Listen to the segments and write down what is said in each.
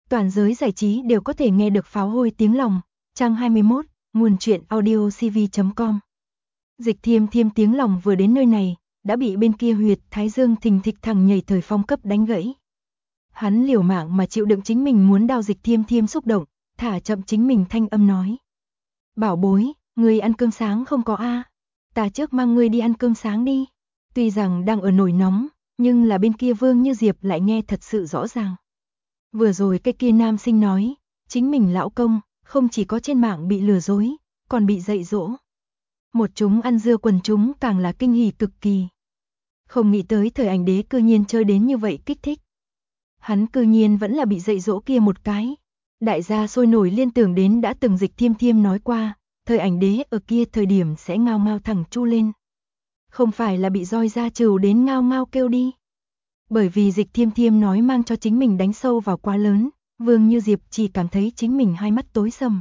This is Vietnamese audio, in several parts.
Toàn giới giải trí đều có thể nghe được pháo hôi tiếng lòng. Trang 21, nguồn truyện audiocv.com. Dịch Thiêm Thiêm tiếng lòng vừa đến nơi này, đã bị bên kia huyệt thái dương thình thịch thẳng nhảy Thời Phong cấp đánh gãy. Hắn liều mạng mà chịu đựng chính mình muốn đau Dịch Thiêm Thiêm xúc động, thả chậm chính mình thanh âm nói. Bảo bối, ngươi ăn cơm sáng không có a? Ta trước mang ngươi đi ăn cơm sáng đi. Tuy rằng đang ở nổi nóng, nhưng là bên kia Vương Như Diệp lại nghe thật sự rõ ràng. Vừa rồi cái kia nam sinh nói, chính mình lão công, không chỉ có trên mạng bị lừa dối, còn bị dạy dỗ. Một chúng ăn dưa quần chúng càng là kinh hỉ cực kỳ. Không nghĩ tới Thời Ảnh Đế cư nhiên chơi đến như vậy kích thích. Hắn cư nhiên vẫn là bị dạy dỗ kia một cái. Đại gia sôi nổi liên tưởng đến đã từng Dịch Thiêm Thiêm nói qua, Thời Ảnh Đế ở kia thời điểm sẽ ngao ngao thẳng chu lên. Không phải là bị roi da trừ đến ngao ngao kêu đi. Bởi vì Dịch Thiêm Thiêm nói mang cho chính mình đánh sâu vào quá lớn, Vương Như Diệp chỉ cảm thấy chính mình hai mắt tối sầm.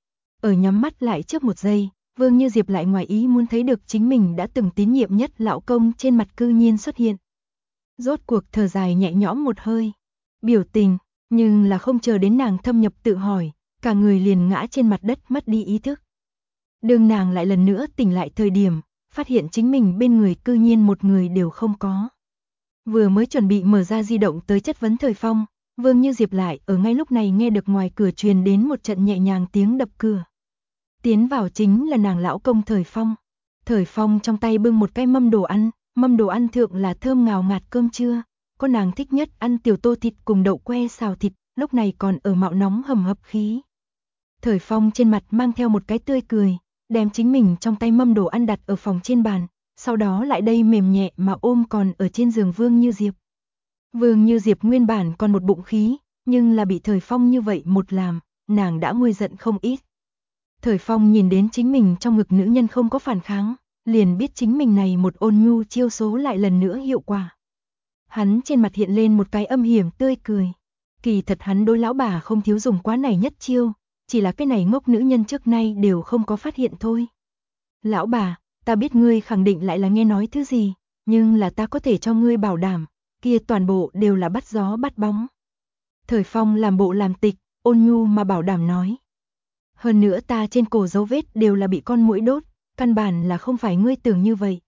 Ở nhắm mắt lại trước một giây, Vương Như Diệp lại ngoài ý muốn thấy được chính mình đã từng tín nhiệm nhất lão công trên mặt cư nhiên xuất hiện. Rốt cuộc thở dài nhẹ nhõm một hơi, biểu tình, nhưng là không chờ đến nàng thâm nhập tự hỏi, cả người liền ngã trên mặt đất mất đi ý thức. Đương nàng lại lần nữa tỉnh lại thời điểm, phát hiện chính mình bên người cư nhiên một người đều không có. Vừa mới chuẩn bị mở ra di động tới chất vấn Thời Phong, Vương Như Diệp lại ở ngay lúc này nghe được ngoài cửa truyền đến một trận nhẹ nhàng tiếng đập cửa. Tiến vào chính là nàng lão công Thời Phong. Thời Phong trong tay bưng một cái mâm đồ ăn thượng là thơm ngào ngạt cơm trưa, có nàng thích nhất ăn tiểu tô thịt cùng đậu que xào thịt, lúc này còn ở mạo nóng hầm hập khí. Thời Phong trên mặt mang theo một cái tươi cười, đem chính mình trong tay mâm đồ ăn đặt ở phòng trên bàn, sau đó lại đây mềm nhẹ mà ôm còn ở trên giường Vương Như Diệp. Vương Như Diệp nguyên bản còn một bụng khí, nhưng là bị Thời Phong như vậy một làm, nàng đã nguôi giận không ít. Thời Phong nhìn đến chính mình trong ngực nữ nhân không có phản kháng, liền biết chính mình này một ôn nhu chiêu số lại lần nữa hiệu quả. Hắn trên mặt hiện lên một cái âm hiểm tươi cười. Kỳ thật hắn đối lão bà không thiếu dùng quá này nhất chiêu, chỉ là cái này ngốc nữ nhân trước nay đều không có phát hiện thôi. Lão bà, ta biết ngươi khẳng định lại là nghe nói thứ gì, nhưng là ta có thể cho ngươi bảo đảm, kia toàn bộ đều là bắt gió bắt bóng. Thời Phong làm bộ làm tịch, ôn nhu mà bảo đảm nói. Hơn nữa ta trên cổ dấu vết đều là bị con muỗi đốt, căn bản là không phải ngươi tưởng như vậy.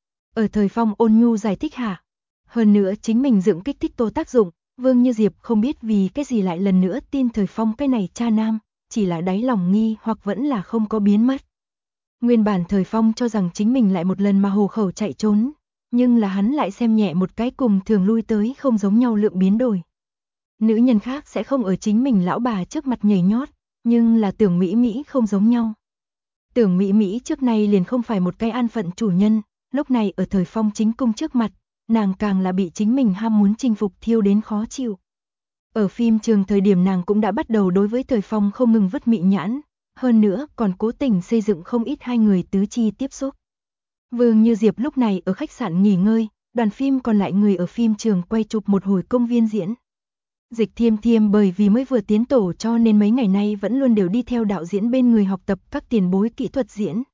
Ở Thời Phong ôn nhu giải thích hạ. Hơn nữa chính mình dựng kích thích tố tác dụng, Vương Như Diệp không biết vì cái gì lại lần nữa tin Thời Phong cái này cha nam, chỉ là đáy lòng nghi hoặc vẫn là không có biến mất. Nguyên bản Thời Phong cho rằng chính mình lại một lần mà hồ khẩu chạy trốn, nhưng là hắn lại xem nhẹ một cái cùng thường lui tới không giống nhau lượng biến đổi. Nữ nhân khác sẽ không ở chính mình lão bà trước mặt nhảy nhót, nhưng là Tưởng Mỹ Mỹ không giống nhau. Tưởng Mỹ Mỹ trước nay liền không phải một cái an phận chủ nhân, lúc này ở Thời Phong chính cung trước mặt, nàng càng là bị chính mình ham muốn chinh phục thiêu đến khó chịu. Ở phim trường thời điểm nàng cũng đã bắt đầu đối với Thời Phong không ngừng vứt mị nhãn, hơn nữa còn cố tình xây dựng không ít hai người tứ chi tiếp xúc. Vương Như Diệp lúc này ở khách sạn nghỉ ngơi, đoàn phim còn lại người ở phim trường quay chụp một hồi công viên diễn. Dịch Thiêm Thiêm bởi vì mới vừa tiến tổ cho nên mấy ngày nay vẫn luôn đều đi theo đạo diễn bên người học tập các tiền bối kỹ thuật diễn.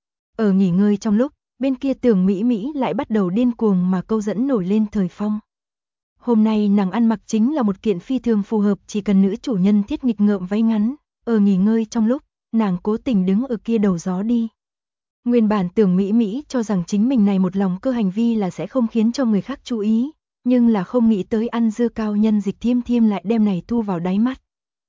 Ở nghỉ ngơi trong lúc, bên kia Tưởng Mỹ Mỹ lại bắt đầu điên cuồng mà câu dẫn nổi lên Thời Phong. Hôm nay nàng ăn mặc chính là một kiện phi thường phù hợp chỉ cần nữ chủ nhân thiết nghịch ngợm váy ngắn, ở nghỉ ngơi trong lúc, nàng cố tình đứng ở kia đầu gió đi. Nguyên bản Tưởng Mỹ Mỹ cho rằng chính mình này một lòng cơ hành vi là sẽ không khiến cho người khác chú ý, nhưng là không nghĩ tới ăn dưa cao nhân Dịch Thiêm Thiêm lại đem này thu vào đáy mắt.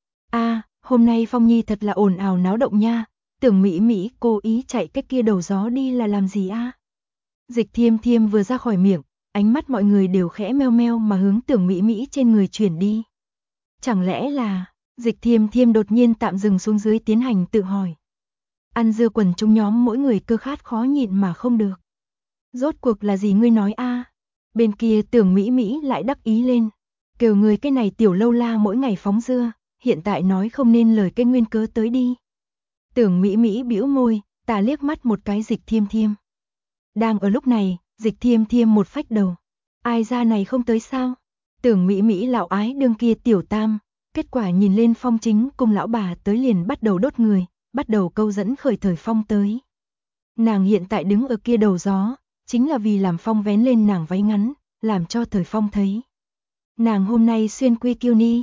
Hôm nay Phong Nhi thật là ồn ào náo động nha, Tưởng Mỹ Mỹ cố ý chạy cái kia đầu gió đi là làm gì a? Dịch Thiêm Thiêm vừa ra khỏi miệng, ánh mắt mọi người đều khẽ meo meo mà hướng Tưởng Mỹ Mỹ trên người chuyển đi. Chẳng lẽ là, Dịch Thiêm Thiêm đột nhiên tạm dừng xuống dưới tiến hành tự hỏi. Ăn dưa quần chúng nhóm mỗi người cơ khát khó nhịn mà không được. Rốt cuộc là gì ngươi nói a? Bên kia Tưởng Mỹ Mỹ lại đắc ý lên. Kêu người cái này tiểu lâu la mỗi ngày phóng dưa, hiện tại nói không nên lời cái nguyên cớ tới đi. Tưởng Mỹ Mỹ bĩu môi, ta liếc mắt một cái Dịch Thiêm Thiêm. Đang ở lúc này, Dịch Thiêm Thiêm một phách đầu. Ai ra này không tới sao? Tưởng Mỹ Mỹ lão ái đương kia tiểu tam, kết quả nhìn lên Phong chính cùng lão bà tới liền bắt đầu đốt người, bắt đầu câu dẫn khởi Thời Phong tới. Nàng hiện tại đứng ở kia đầu gió, chính là vì làm Phong vén lên nàng váy ngắn, làm cho Thời Phong thấy. Nàng hôm nay xuyên bikini,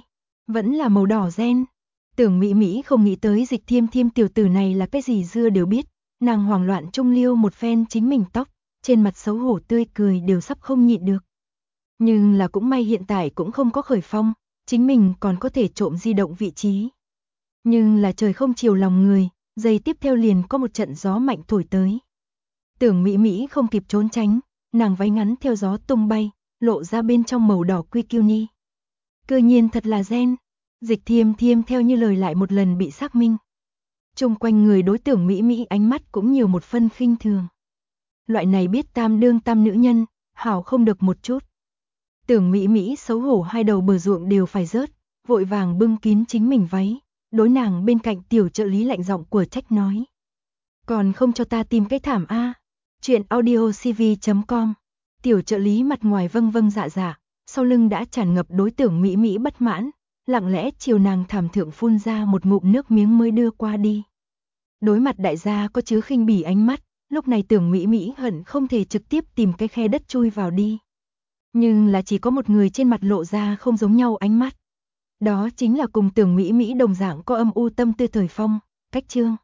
Vẫn là màu đỏ ren. Tưởng Mỹ Mỹ không nghĩ tới Dịch Thiêm Thiêm tiểu tử này là cái gì dưa đều biết, nàng hoảng loạn trung liêu một phen chính mình tóc, trên mặt xấu hổ tươi cười đều sắp không nhịn được. Nhưng là cũng may hiện tại cũng không có khởi phong, chính mình còn có thể trộm di động vị trí. Nhưng là trời không chiều lòng người, giây tiếp theo liền có một trận gió mạnh thổi tới. Tưởng Mỹ Mỹ không kịp trốn tránh, nàng váy ngắn theo gió tung bay, lộ ra bên trong màu đỏ bikini. Cơ nhiên thật là gen. Dịch Thiêm Thiêm theo như lời lại một lần bị xác minh. Chung quanh người đối tưởng Mỹ Mỹ ánh mắt cũng nhiều một phân khinh thường. Loại này biết tam đương tam nữ nhân, hảo không được một chút. Tưởng Mỹ Mỹ xấu hổ hai đầu bờ ruộng đều phải rớt, vội vàng bưng kín chính mình váy, đối nàng bên cạnh tiểu trợ lý lạnh giọng của trách nói. Còn không cho ta tìm cái thảm a. Chuyện audiocv.com. Tiểu trợ lý mặt ngoài vâng vâng dạ dạ, sau lưng đã tràn ngập đối tưởng Mỹ Mỹ bất mãn, lặng lẽ chiều nàng thảm thượng phun ra một ngụm nước miếng mới đưa qua đi. Đối mặt đại gia có chứa khinh bỉ ánh mắt, lúc này tưởng Mỹ Mỹ hận không thể trực tiếp tìm cái khe đất chui vào đi. Nhưng là chỉ có một người trên mặt lộ ra không giống nhau ánh mắt. Đó chính là cùng tưởng Mỹ Mỹ đồng dạng có âm u tâm tư Thời Phong, Cách Chương.